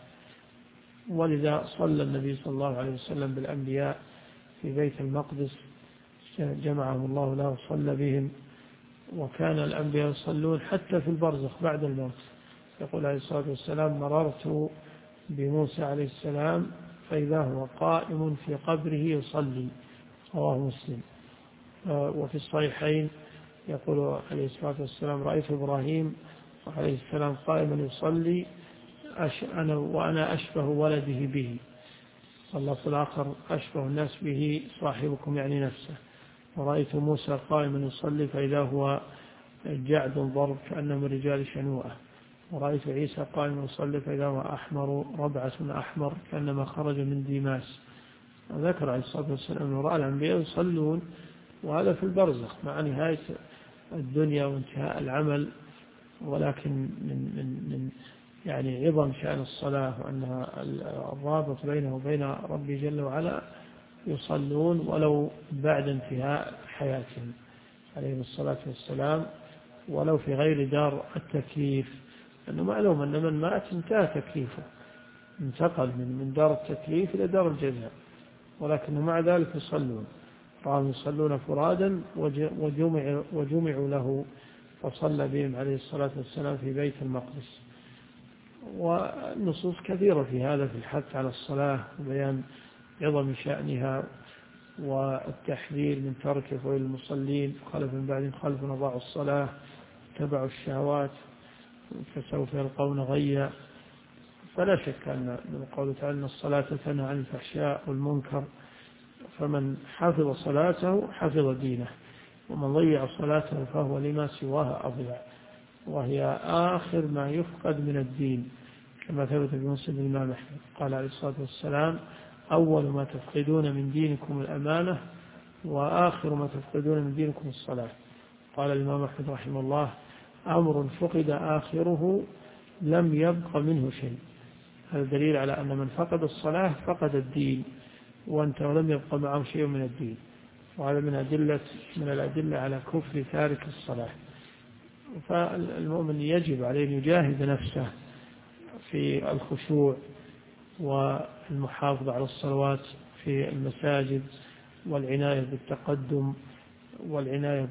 ولذا صلى النبي صلى الله عليه وسلم بالأنبياء في بيت المقدس، جمعهم الله له وصلى بهم. وكان الأنبياء يصلون حتى في البرزخ بعد الموت. يقول عليه الصلاة والسلام: مررت بموسى عليه السلام فإذا هو قائم في قبره يصلي، رواه مسلم. وفي الصحيحين يقول عليه الصلاة والسلام: رأيت إبراهيم عليه السلام قائما يصلي وأنا أشبه ولده به. واللفظ الآخر: أشبه الناس به صاحبكم، يعني نفسه. ورأيت موسى قائما يصلي فإذا هو جعد ضرب كأنه من رجال شنوءة. ورأيت عيسى قائما يصلي فإذا هو أحمر ربعة أحمر كأنما خرج من ديماس. وذكر عليه الصلاة والسلام أنه رأى الأنبياء يصلون، وهذا في البرزخ مع نهاية الدنيا وانتهاء العمل. ولكن من يعني عظم شأن الصلاة وأنها الرابط بينه وبين ربي جل وعلا، يصلون ولو بعد انتهاء حياتهم عليه الصلاة والسلام، ولو في غير دار التكليف، لأنه معلوم أن من مات انتهى تكليفه، انتقل من دار التكليف إلى دار الجزاء، ولكن مع ذلك يصلون. رأهم يصلون فرادا وجمعوا له، وصلى بهم عليه الصلاة والسلام في بيت المقدس. والنصوص كثيرة في هذا، في الحث على الصلاة وبيان عظم شأنها والتحذير من ترك فعل المصلين: خلف من بعد خلف أضاعوا الصلاة اتبعوا الشهوات فسوف يلقون غيا. فلا شك أن من قوله تعالى أن الصلاة تنهى عن الفحشاء والمنكر، فمن حفظ صلاته حفظ دينه، ومن ضيع صلاته فهو لما سواها أضيع، وهي آخر ما يفقد من الدين، كما ثبت في مسند الإمام أحمد قال عليه الصلاة والسلام: أول ما تفقدون من دينكم الأمانة، وآخر ما تفقدون من دينكم الصلاة. قال الإمام أحمد رحمه الله: أمر فقد آخره لم يبق منه شيء. هذا دليل على أن من فقد الصلاة فقد الدين، وأنت ولم يبق معه شيء من الدين. وهذا من الأدلة على كفر تارك الصلاة. فالمؤمن يجب عليه أن يجاهد نفسه في الخشوع والمحافظة على الصلوات في المساجد، والعناية بالتقدم، والعناية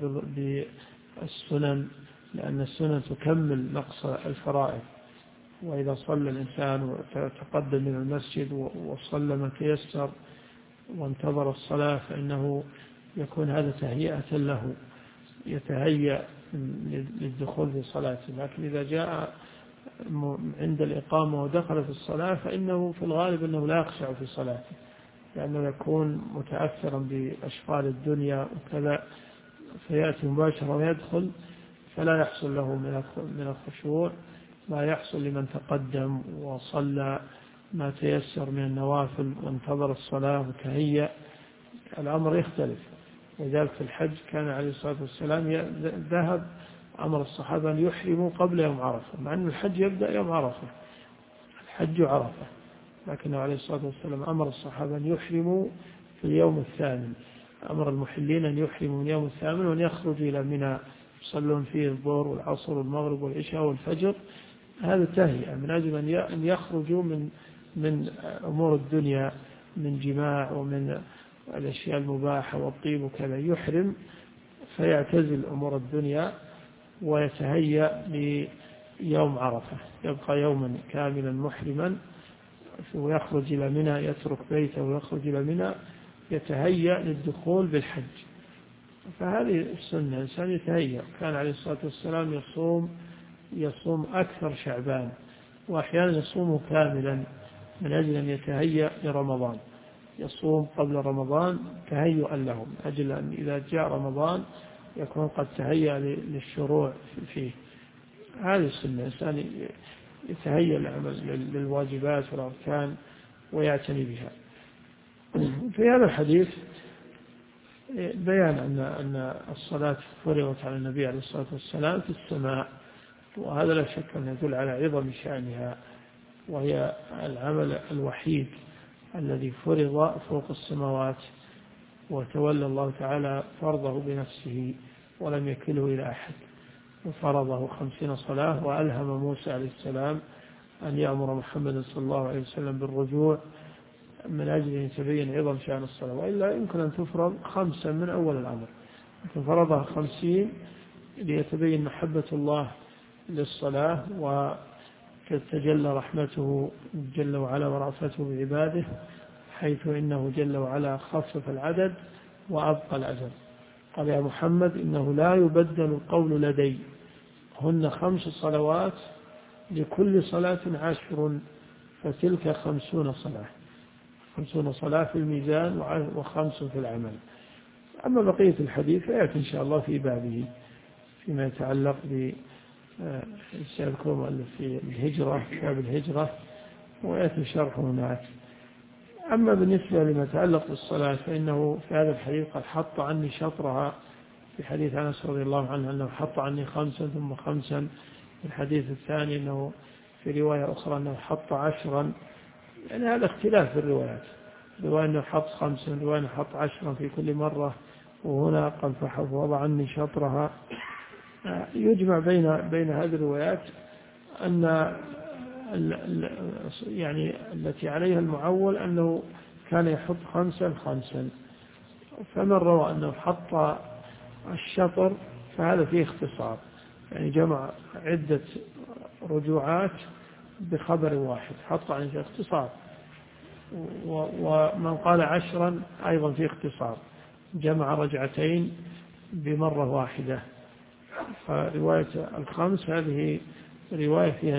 بالسنن، لأن السنن تكمل نقص الفرائض. وإذا صلى الإنسان وتقدم من المسجد وصلى ما تيسر وانتظر الصلاة، فإنه يكون هذا تهيئة له، يتهيأ للدخول في صلاته. لكن إذا جاء عند الإقامة ودخل في الصلاة، فإنه في الغالب أنه لا يخشع في صلاته، لأنه يكون متأثرا بأشغال الدنيا وكذا، فيأتي مباشرة ويدخل، فلا يحصل له من الخشوع ما يحصل لمن تقدم وصلى ما تيسر من النوافل وانتظر الصلاة وتهيأ. الأمر يختلف. وذلك في الحج كان عليه الصلاة والسلام ذهب أمر الصحابة أن يحرموا قبل يوم عرفة، مع أن الحج يبدأ يوم عرفة، الحج عرفة، لكنه عليه الصلاة والسلام أمر الصحابة أن يحرموا في اليوم الثامن. أمر المحلين أن يحرموا من يوم الثامن وأن يخرجوا إلى منى يصلون فيه الظهر والعصر والمغرب والعشاء والفجر. هذا تهيئة من أجل أن يخرجوا من أمور الدنيا، من جماع ومن الأشياء المباحة والطيب وكذا، يحرم فيعتزل أمور الدنيا ويتهيأ ليوم عرفة، يبقى يوما كاملا محرما ويخرج إلى منى، يترك بيته ويخرج إلى منى، يتهيأ للدخول بالحج. فهذه السنة، الإنسان يتهيأ. كان عليه الصلاة والسلام يصوم أكثر شعبان، وأحيانا يصوم كاملا من أجل أن يتهيأ لرمضان، يصوم قبل رمضان تهيئا له، من أجل أن إذا جاء رمضان يكون قد تهيأ للشروع فيه. هذه السنة، الإنسان يتهيأ للواجبات والأركان ويعتني بها. في هذا الحديث بيان أن الصلاة فرضت على النبي عليه الصلاة والسلام في السماء، وهذا لا شك أن يدل على عظم شأنها، وهي العمل الوحيد الذي فرض فوق السماوات، وتولى الله تعالى فرضه بنفسه ولم يكله إلى أحد. وفرضه 50 صلاة، وألهم موسى عليه السلام أن يأمر محمد صلى الله عليه وسلم بالرجوع من أجل أن يتبين عظم شأن الصلاة، وإلا يمكن أن تفرض 5 من أول الأمر، فرضها 50 ليتبين محبة الله للصلاة وتتجلى رحمته جل وعلا ورأفته بعباده، حيث إنه جل وعلا خفف العدد وأبقى الأجر. قال يا محمد إنه لا يبدل القول لدي، هن 5 صلوات لكل صلاة 10، فتلك 50 صلاة، 50 صلاة في الميزان و5 في العمل. أما بقية الحديث فيأتي إن شاء الله في بابه فيما يتعلق سيذكر في الهجرة، كتاب الهجرة، ويأتي شرحه هناك. أما بالنسبة لما يتعلق بالصلاة فإنه في هذا الحديث قد حط عني شطرها، في حديث أنس رضي الله عنه أنه حط عني 5 ثم 5، في الحديث الثاني أنه في رواية أخرى أنه حط 10، يعني هذا اختلاف في الروايات، رواية أنه حط 5، رواية أنه حط 10 في كل مرة، وهنا قال فوضع عني شطرها. يجمع بين هذه الروايات أن يعني التي عليها المعول أنه كان يحط 5 5، فمن روى أنه حط الشطر فهذا فيه اختصار، يعني جمع عدة رجوعات بخبر واحد، حط عن اختصار. ومن قال 10 أيضا فيه اختصار، جمع رجعتين بمرة واحدة. فرواية 5 هذه رواية فيها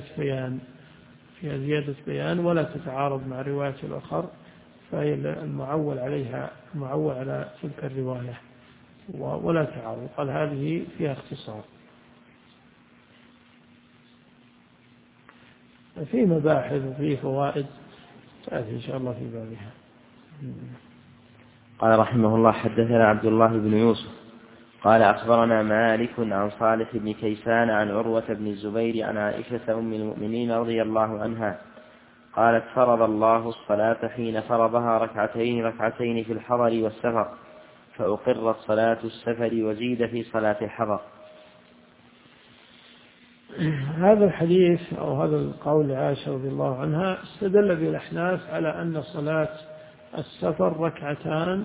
زيادة بيان ولا تتعارض مع رواية الأخر، فهي المعول عليها، المعول على تلك الرواية ولا تعارض. قال هذه فيها اختصار. في مباحث وفي فوائد تأتي إن شاء الله في بابها. قال رحمه الله حدثنا عبد الله بن يوسف قال أخبرنا مالك عن صالح بن كيسان عن عروة بن الزبير عن عائشة أم المؤمنين رضي الله عنها قالت فرض الله الصلاة حين فرضها ركعتين في الحضر والسفر، فأقرت صلاة السفر وزيد في صلاة الحضر. هذا الحديث أو هذا القول عائشة رضي الله عنها استدل به الأحناف على أن صلاة السفر ركعتان،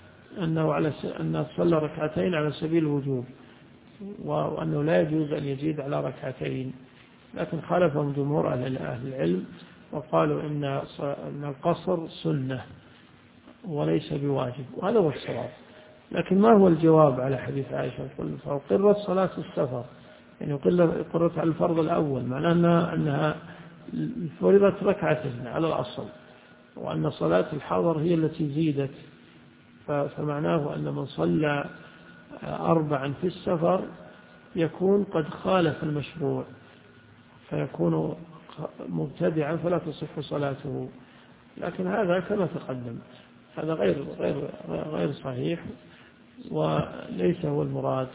أنه صلى ركعتين على سبيل الوجوب، وأنه لا يجوز أن يزيد على ركعتين. لكن خالفهم جمهور أهل العلم وقالوا إن القصر سنة وليس بواجب، وهذا هو الصواب. لكن ما هو الجواب على حديث عائشة؟ فأقرت صلاة السفر، يعني قررت على الفرض الأول، معناه أنها فرضت ركعتين على الأصل، وأن صلاة الحضر هي التي زيدت. فمعناه أن من صلى 4 في السفر يكون قد خالف المشروع، فيكون مبتدعا فلا تصح صلاته. لكن هذا كما تقدم هذا غير صحيح وليس هو المراد.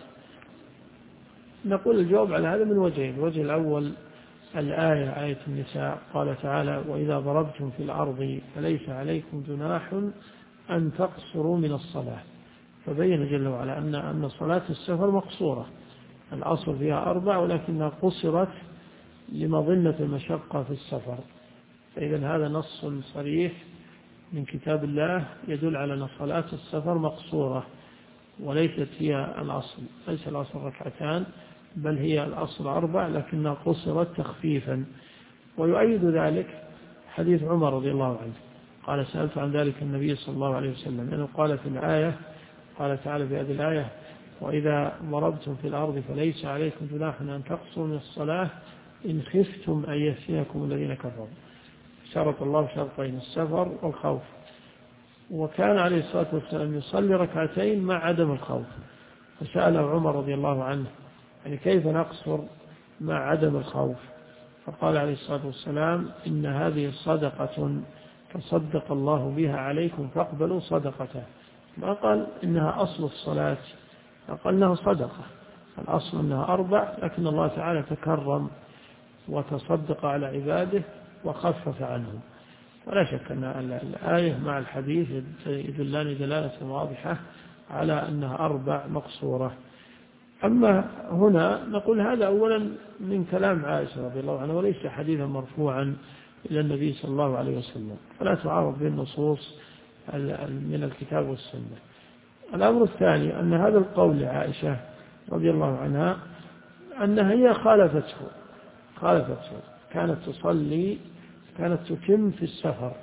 نقول الجواب على هذا من وجهين. الوجه الأول الآية، آية النساء، قال تعالى وإذا ضربتم في الأرض فليس عليكم جناح أن تقصروا من الصلاة، فبين جل وعلا أن صلاة السفر مقصورة، الأصل فيها 4 ولكنها قصرت لمظنة المشقة في السفر. فإذا هذا نص صريح من كتاب الله يدل على أن صلاة السفر مقصورة وليست هي الأصل، ليس الأصل ركعتان بل هي الأصل 4، لكنها قصرت تخفيفا. ويؤيد ذلك حديث عمر رضي الله عنه قال سألت عن ذلك النبي صلى الله عليه وسلم، لأنه قال في الآية، قال تعالى في هذه الآية وإذا ضربتم في الأرض فليس عليكم جناح أن تقصروا من الصلاة إن خفتم أن يفتنكم الذين كفروا. شرط الله شرطين، السفر والخوف. وكان عليه الصلاة والسلام يصلي ركعتين مع عدم الخوف، فسأل عمر رضي الله عنه يعني كيف نقصر مع عدم الخوف؟ فقال عليه الصلاة والسلام إن هذه صدقة تصدق الله بها عليكم فاقبلوا صدقته. ما قال إنها أصل الصلاة، قال إنها صدقة، الأصل إنها 4، لكن الله تعالى تكرم وتصدق على عباده وخفف عنهم. ولا شك أن الآية مع الحديث يدلان دلالة واضحة على أنها 4 مقصورة. أما هنا نقول هذا أولا من كلام عائشة رضي الله عنها وليس حديثا مرفوعا إلى النبي صلى الله عليه وسلم، فلا تعارض به النصوص من الكتاب والسنة. الأمر الثاني أن هذا القول لعائشة رضي الله عنها أنها هي خالفته، كانت تصلي، كانت تتم في السفر،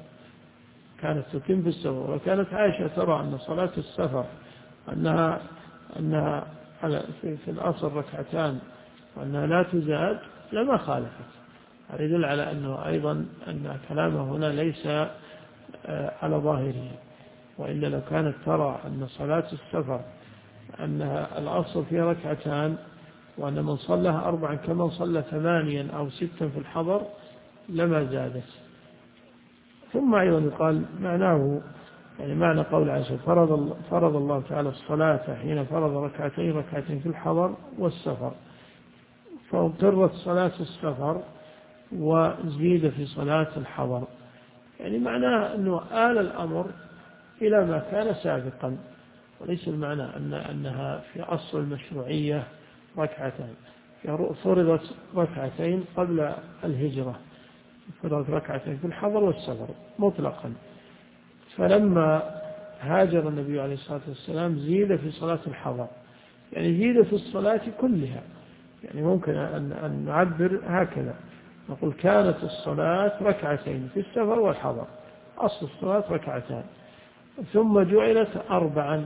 وكانت عائشة ترى أن صلاة السفر أنها في الأصل ركعتان وأنها لا تزاد لما خالفت. هذا يدل على أنه أيضا أن كلامه هنا ليس على ظاهره، وإلا لو كانت ترى أن صلاة السفر أنها الأصل فيها ركعتان وأن من صلىها 4 كمن صلى 8 أو 6 في الحضر لما زادت. ثم أيضا يقال معناه يعني معنى قول عائشة فرض الله تعالى الصلاة حين فرض ركعتين في الحضر والسفر، فاضطرت صلاة السفر وزيد في صلاة الحضر، يعني معناه أنه آل الأمر إلى ما كان سابقا، وليس المعنى أنها في أصل المشروعية ركعتين، فرضت ركعتين قبل الهجرة، فرضت ركعتين في الحضر والسفر مطلقا. فلما هاجر النبي عليه الصلاة والسلام زيد في صلاة الحضر، يعني زيد في الصلاة كلها. يعني ممكن أن نعبر هكذا، نقول كانت الصلاة ركعتين في السفر والحضر، أصل الصلاة ركعتان، ثم جعلت 4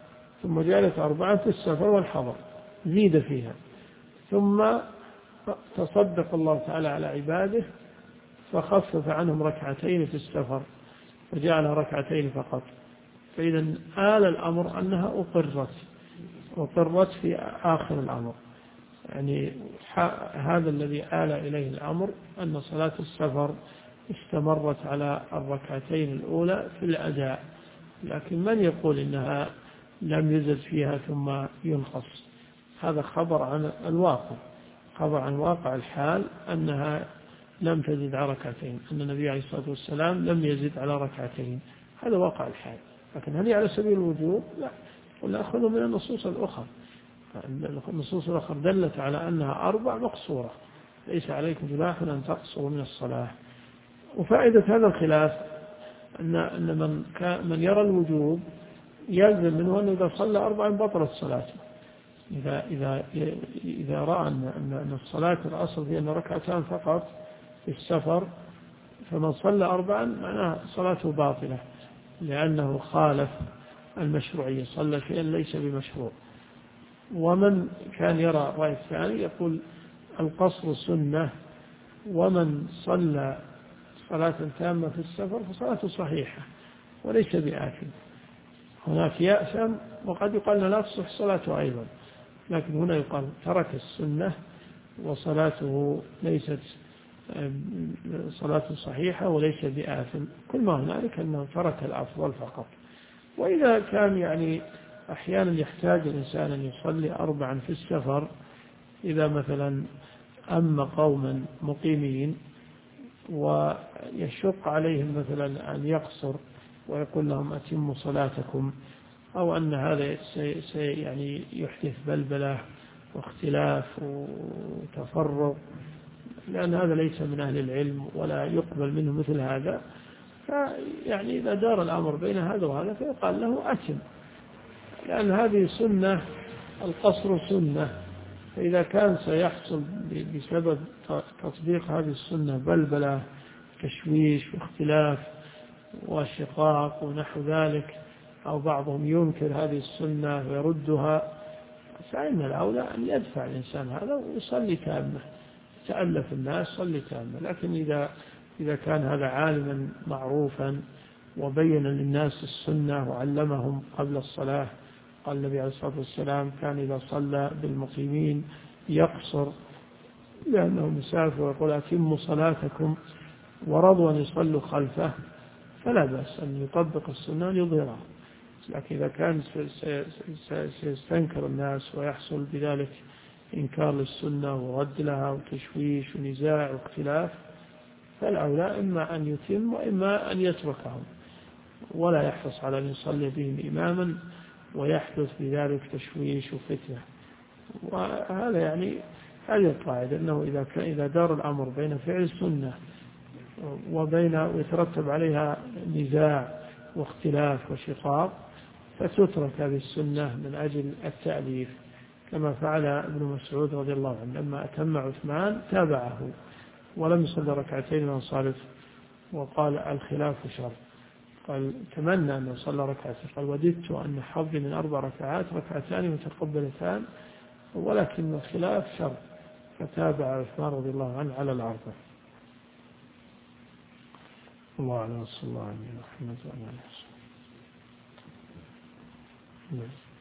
في السفر والحضر زيد فيها، ثم تصدق الله تعالى على عباده فخفف عنهم ركعتين في السفر وجعلها ركعتين فقط. فإذا آل الأمر أنها أقرت في آخر الأمر، يعني هذا الذي آل إليه الأمر أن صلاة السفر استمرت على الركعتين الأولى في الأداء، لكن من يقول إنها لم يزد فيها ثم ينقص؟ هذا خبر عن واقع الحال أنها لم تزد على ركعتين، أن النبي عليه الصلاة والسلام لم يزد على ركعتين، هذا واقع الحال. لكن هل على سبيل الوجوب؟ لا، ونأخذ من النصوص الأخرى. النصوص الأخرى دلت على أنها 4 مقصورة، ليس عليكم جناح أن تقصروا من الصلاة. وفائدة هذا الخلاف أن من يرى الوجوب يلزم منه أنه إذا صلى 4 بطلت صلاته. إذا رأى أن الصلاة الأصل فيها أن ركعتان فقط في السفر، فمن صلى 4 معناه صلاته باطلة، لأنه خالف المشروعية، صلى شيئا ليس بمشروع. ومن كان يرى رأي الثاني يقول القصر سنة، ومن صلى صلاة تامة في السفر فصلاته صحيحة وليس بآثم. هناك يأثم، وقد يقال لا تصح صلاته أيضا، لكن هنا يقال ترك السنة وصلاته ليست صلاة صحيحة وليس بآثم، كل ما هنالك أنه ترك الأفضل فقط. وإذا كان يعني أحيانا يحتاج الإنسان أن يصلي 4 في السفر، إذا مثلا أما قوما مقيمين ويشق عليهم مثلا أن يقصر ويقول لهم أتموا صلاتكم، أو أن هذا يعني يحدث بلبلة واختلاف وتفرق، لأن هذا ليس من أهل العلم ولا يقبل منه مثل هذا، فيعني إذا دار الأمر بين هذا وهذا فيقال له أتم، لأن هذه سنة، القصر سنة. فإذا كان سيحصل بسبب تطبيق هذه السنة بلبلة تشويش واختلاف وشقاق ونحو ذلك، أو بعضهم ينكر هذه السنة ويردها، فإن الأولى أن يدفع الإنسان هذا ويصلي تامة، تألف الناس صلي تامة. لكن إذا كان هذا عالما معروفا وبين للناس السنة وعلمهم قبل الصلاة، قال النبي عليه الصلاة والسلام كان إذا صلى بالمقيمين يقصر لأنه مسافر، ويقول أتموا صلاتكم، ورضوا أن يصلوا خلفه، فلا بأس أن يطبق السنة يظهرها. لكن إذا كان سيستنكر الناس ويحصل بذلك إنكار للسنة ورد لها وتشويش ونزاع واختلاف، فالأولى إما أن يتم وإما أن يتركهم، ولا يحرص على أن يصلي بهم إماما ويحدث بذلك تشويش وفتنة. وهذا يعني هذه القاعدة أنه إذا دار الأمر بين فعل السنة ويترتب عليها نزاع واختلاف وشقاق فتترك هذه السنة من أجل التأليف، كما فعل ابن مسعود رضي الله عنه لما أتم عثمان تابعه ولم يصلي ركعتين وانصرف وقال الخلاف شر. قال تمنى أنه صلى ركعتين، قال وددت أن حظي من 4 ركعات ركعتان متقبلتان ولكن الخلاف شر، فتابع عثمان رضي الله عنه على العرض. الله أعلم، صلى الله عليه وسلم.